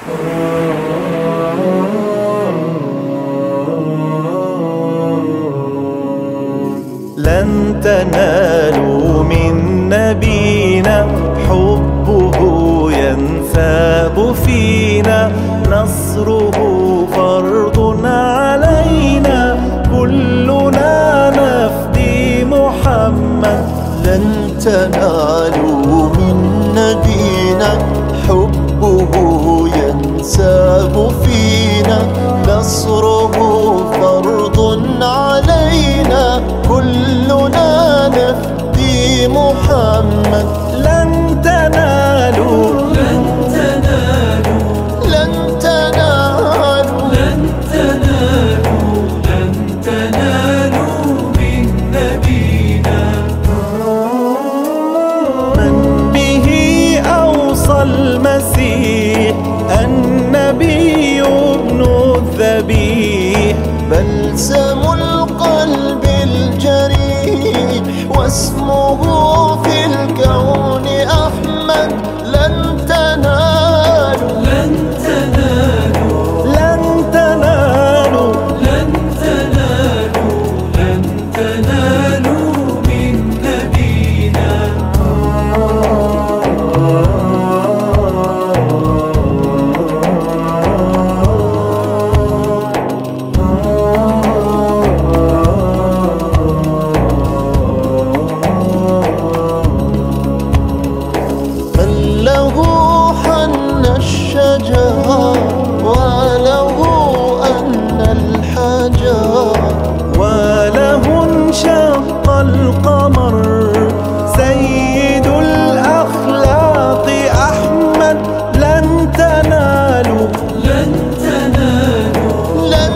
لن تنالوا من نبينا حبه ينثاب فينا، نصره فرض علينا كلنا نفدي محمد. لن تنالوا من نبينا حبه ينساب فينا، نصره فرض علينا كلنا نفدي محمد. لن تنالوا لن تنالوا لن تنالوا لن تنالوا لن تنالوا من نبينا من به أوصى المسيح النبي ابن الذبيح، بلسم القلب الجريح واسمه في الكون أحمد. لن تنالوا لن تنالوا لن تنالوا لن تنالوا لن تنالوا من نبينا من له حن الشجر وله أن الحجر، وله انشق القمر سيد الأخلاق أحمد. لن تنالوا لن تنالوا لن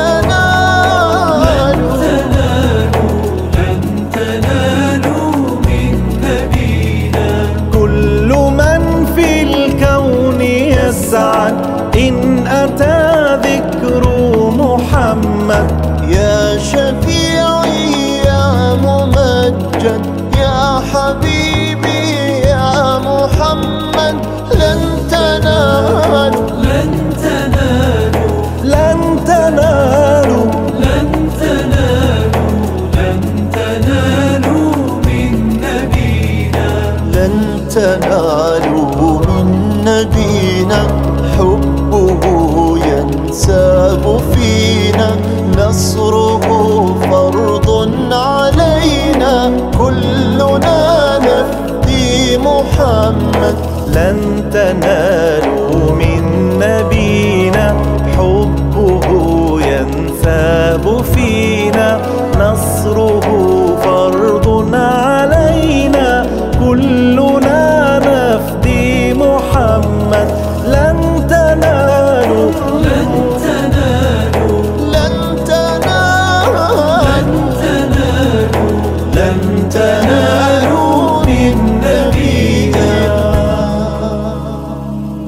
تنالوا لن تنالوا من نبينا كل من في الكون يسعد إن أتى ذكر محمد. يا شفيعي يا ممجد يا حبيبي يا محمد. لن تنالوا لن تنالوا لن تنالوا لن تنالوا لن تنالوا من نبينا لن تنالوا من نبينا حبه ينساب فينا، نصره فرض علينا كلنا نفدي محمد. لن تنالوا